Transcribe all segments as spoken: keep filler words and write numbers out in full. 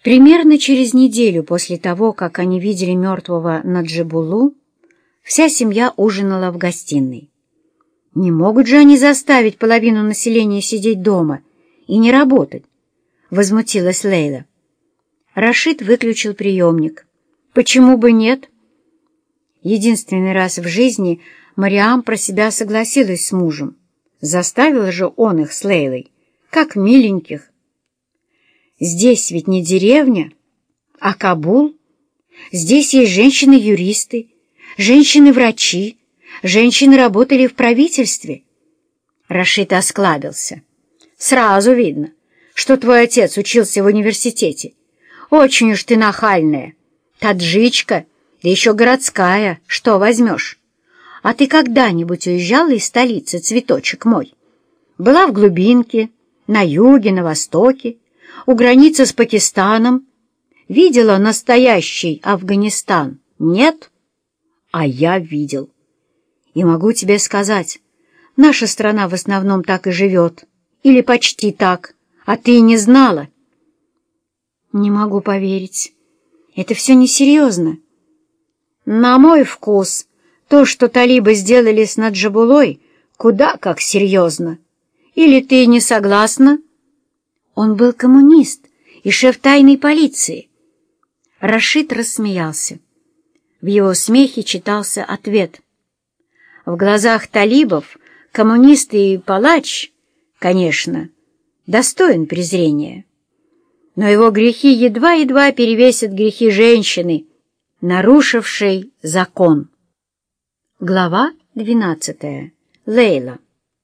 Примерно через неделю после того, как они видели мертвого Наджибуллу, вся семья ужинала в гостиной. «Не могут же они заставить половину населения сидеть дома и не работать?» — возмутилась Лейла. Рашид выключил приемник. «Почему бы нет?» Единственный раз в жизни Мариам про себя согласилась с мужем. Заставил же он их с Лейлой, как миленьких. Здесь ведь не деревня, а Кабул. Здесь есть женщины-юристы, женщины-врачи, женщины работали в правительстве. Рашид осклабился. Сразу видно, что твой отец учился в университете. Очень уж ты нахальная. Таджичка, да еще городская, что возьмешь? А ты когда-нибудь уезжала из столицы, цветочек мой? Была в глубинке, на юге, на востоке, у границы с Пакистаном. Видела настоящий Афганистан? Нет? А я видел. И могу тебе сказать, наша страна в основном так и живет. Или почти так. А ты и не знала. Не могу поверить. Это все несерьезно. На мой вкус, то, что талибы сделали с Наджибуллой, куда как серьезно. Или ты не согласна? Он был коммунист и шеф тайной полиции. Рашид рассмеялся. В его смехе читался ответ. В глазах талибов коммунист и палач, конечно, достоин презрения. Но его грехи едва-едва перевесят грехи женщины, нарушившей закон. Глава двенадцатая. Лейла.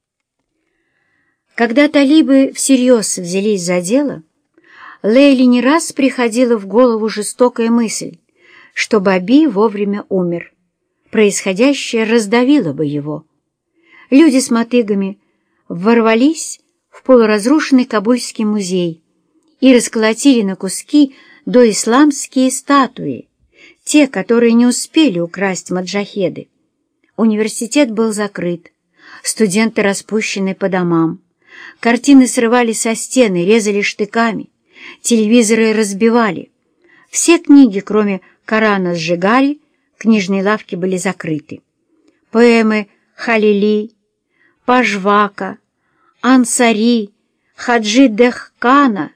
Когда талибы всерьез взялись за дело, Лейле не раз приходила в голову жестокая мысль, что Баби вовремя умер. Происходящее раздавило бы его. Люди с мотыгами ворвались в полуразрушенный Кабульский музей и расколотили на куски доисламские статуи, те, которые не успели украсть маджахеды. Университет был закрыт, студенты распущены по домам, картины срывали со стены, резали штыками, телевизоры разбивали. Все книги, кроме Корана, сжигали, книжные лавки были закрыты. Поэмы Халили, Пажвака, Ансари, Хаджи Дехкана,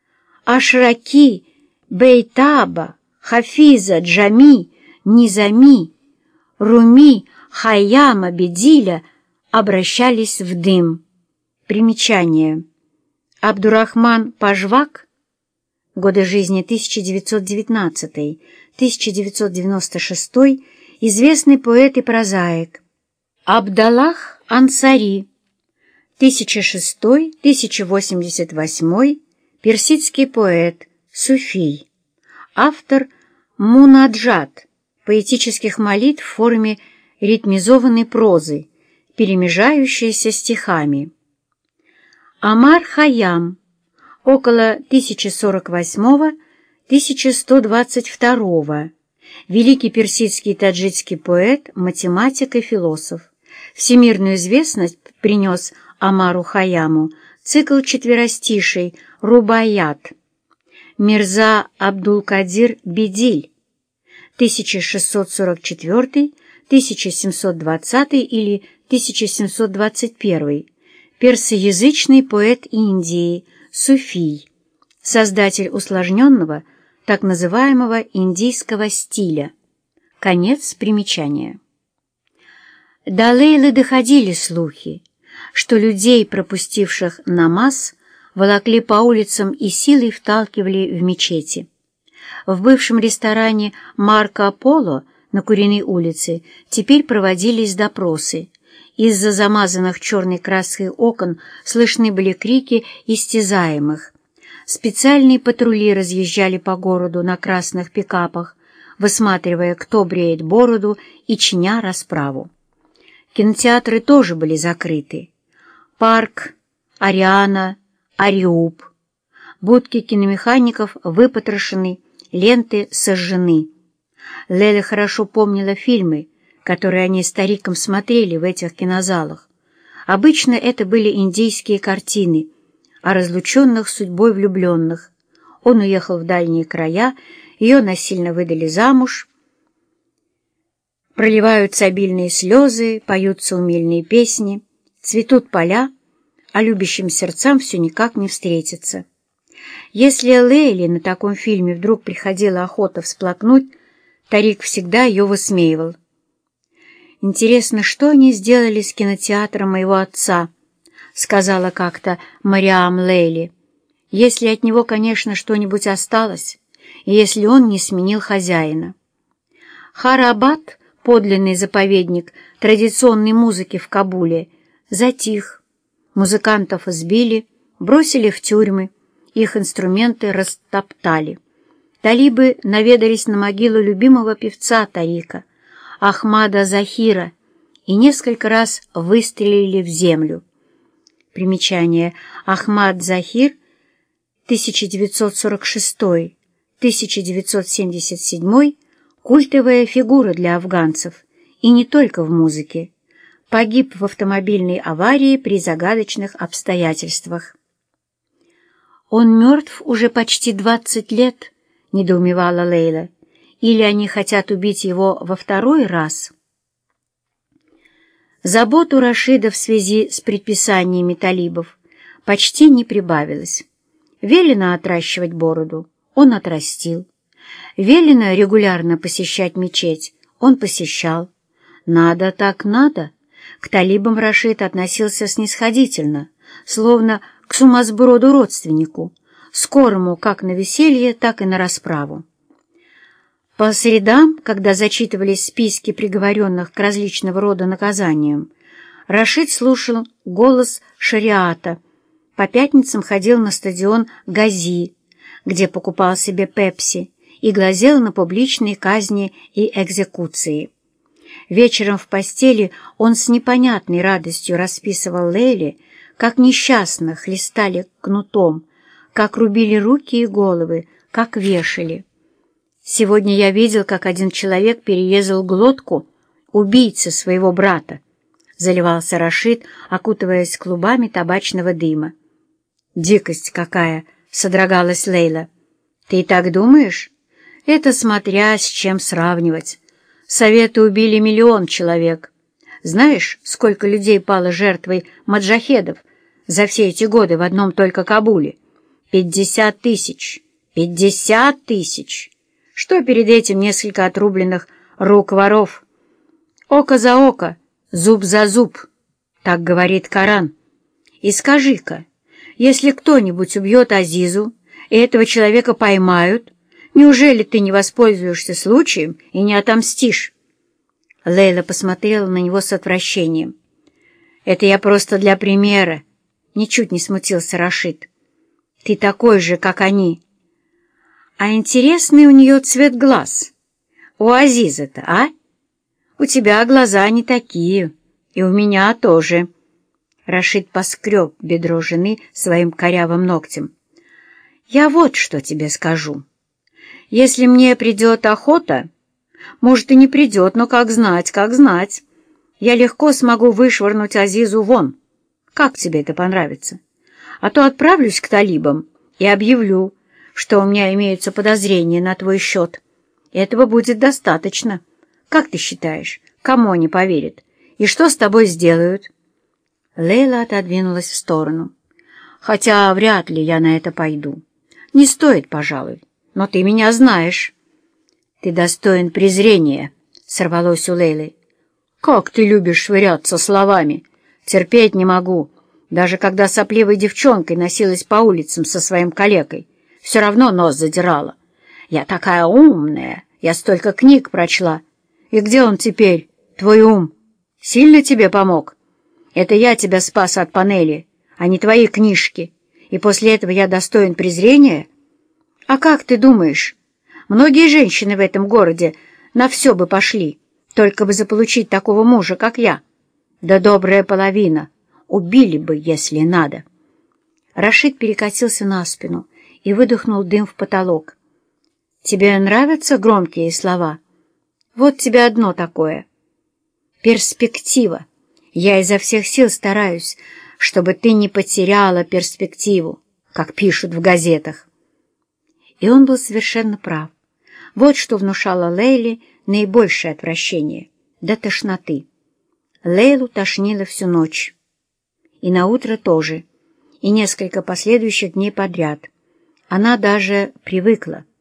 Ашраки, Бейтаба, Хафиза, Джами, Низами, Руми, Хайяма, Бедиля обращались в дым. Примечание. Абдурахман Пажвак, годы жизни тысяча девятьсот девятнадцатый — тысяча девятьсот девяносто шестой, известный поэт и прозаик. Абдаллах Ансари, тысяча шестой — тысяча восемьдесят восьмой, персидский поэт, суфий. Автор мунаджат, поэтических молитв в форме ритмизованной прозы, перемежающейся стихами. Амар Хайям, около тысяча сорок восьмого — тысяча сто двадцать второго, великий персидский и таджикский поэт, математик и философ. Всемирную известность принес Амару Хайяму цикл четверостишей «Рубаят». Мирза Абдул-Кадир Бедиль, тысяча шестьсот сорок четвёртый — тысяча семьсот двадцатый или тысяча семьсот двадцать первый, персоязычный поэт Индии, суфий, создатель усложненного, так называемого индийского стиля. Конец примечания. До Лейлы доходили слухи, что людей, пропустивших намаз, волокли по улицам и силой вталкивали в мечети. В бывшем ресторане «Марко Поло» на Куриной улице теперь проводились допросы. Из-за замазанных черной краской окон слышны были крики истязаемых. Специальные патрули разъезжали по городу на красных пикапах, высматривая, кто бреет бороду и чиня расправу. Кинотеатры тоже были закрыты. Парк, Ариана, Ариуб. Будки киномехаников выпотрошены, ленты сожжены. Леля хорошо помнила фильмы, которые они с стариком смотрели в этих кинозалах. Обычно это были индийские картины о разлученных судьбой влюбленных, Он уехал в дальние края, ее насильно выдали замуж. Проливаются обильные слезы, поются умильные песни, цветут поля, а любящим сердцам все никак не встретиться. Если Лейле на таком фильме вдруг приходила охота всплакнуть, Тарик всегда ее высмеивал. «Интересно, что они сделали с кинотеатром моего отца?» — сказала как-то Мариам Лейли. «Если от него, конечно, что-нибудь осталось, и если он не сменил хозяина». Харабад, подлинный заповедник традиционной музыки в Кабуле, затих. Музыкантов избили, бросили в тюрьмы, их инструменты растоптали. Талибы наведались на могилу любимого певца Тарика, Ахмада Захира, и несколько раз выстрелили в землю. Примечание. Ахмад Захир, тысяча девятьсот сорок шестой — тысяча девятьсот семьдесят седьмой, культовая фигура для афганцев, и не только в музыке. Погиб в автомобильной аварии при загадочных обстоятельствах. «Он мертв уже почти двадцать лет», — недоумевала Лейла. «Или они хотят убить его во второй раз?» Забот у Рашида в связи с предписаниями талибов почти не прибавилось. Велено отращивать бороду — он отрастил. Велено регулярно посещать мечеть — он посещал. Надо так надо. К талибам Рашид относился снисходительно, словно к сумасброду родственнику, скорому как на веселье, так и на расправу. По средам, когда зачитывались списки приговоренных к различного рода наказаниям, Рашид слушал голос шариата, по пятницам ходил на стадион Гази, где покупал себе пепси, и глазел на публичные казни и экзекуции. Вечером в постели он с непонятной радостью расписывал Лейле, как несчастно хлестали кнутом, как рубили руки и головы, как вешали. «Сегодня я видел, как один человек перерезал глотку убийцы своего брата», — заливался Рашид, окутываясь клубами табачного дыма. «Дикость какая!» — содрогалась Лейла. «Ты и так думаешь? Это смотря с чем сравнивать. Советы убили миллион человек. Знаешь, сколько людей пало жертвой маджахедов за все эти годы в одном только Кабуле? Пятьдесят тысяч! Пятьдесят тысяч! Что перед этим несколько отрубленных рук воров? Око за око, зуб за зуб, так говорит Коран. И скажи-ка, если кто-нибудь убьет Азизу, и этого человека поймают, неужели ты не воспользуешься случаем и не отомстишь?» Лейла посмотрела на него с отвращением. «Это я просто для примера», — ничуть не смутился Рашид. «Ты такой же, как они». «А интересный у нее цвет глаз. У Азиза-то, а? У тебя глаза не такие, и у меня тоже». Рашид поскреб бедро жены своим корявым ногтем. «Я вот что тебе скажу. Если мне придет охота, может, и не придет, но как знать, как знать, я легко смогу вышвырнуть Азизу вон. Как тебе это понравится? А то отправлюсь к талибам и объявлю, что у меня имеются подозрения на твой счет. Этого будет достаточно. Как ты считаешь, кому они поверят? И что с тобой сделают?» Лейла отодвинулась в сторону. «Хотя вряд ли я на это пойду. Не стоит, пожалуй, но ты меня знаешь». «Ты достоин презрения», — сорвалось у Лейлы. «Как ты любишь швыряться словами! Терпеть не могу. Даже когда сопливой девчонкой носилась по улицам со своим калекой, все равно нос задирала. Я такая умная, я столько книг прочла. И где он теперь, твой ум? Сильно тебе помог? Это я тебя спас от панели, а не твои книжки. И после этого я достоин презрения? А как ты думаешь, многие женщины в этом городе на все бы пошли, только бы заполучить такого мужа, как я? Да добрая половина. Убили бы, если надо». Рашид перекатился на спину и выдохнул дым в потолок. «Тебе нравятся громкие слова? Вот тебе одно такое. Перспектива. Я изо всех сил стараюсь, чтобы ты не потеряла перспективу, как пишут в газетах». И он был совершенно прав. Вот что внушало Лейле наибольшее отвращение — до тошноты. Лейлу тошнило всю ночь. И наутро тоже, и несколько последующих дней подряд. Она даже привыкла.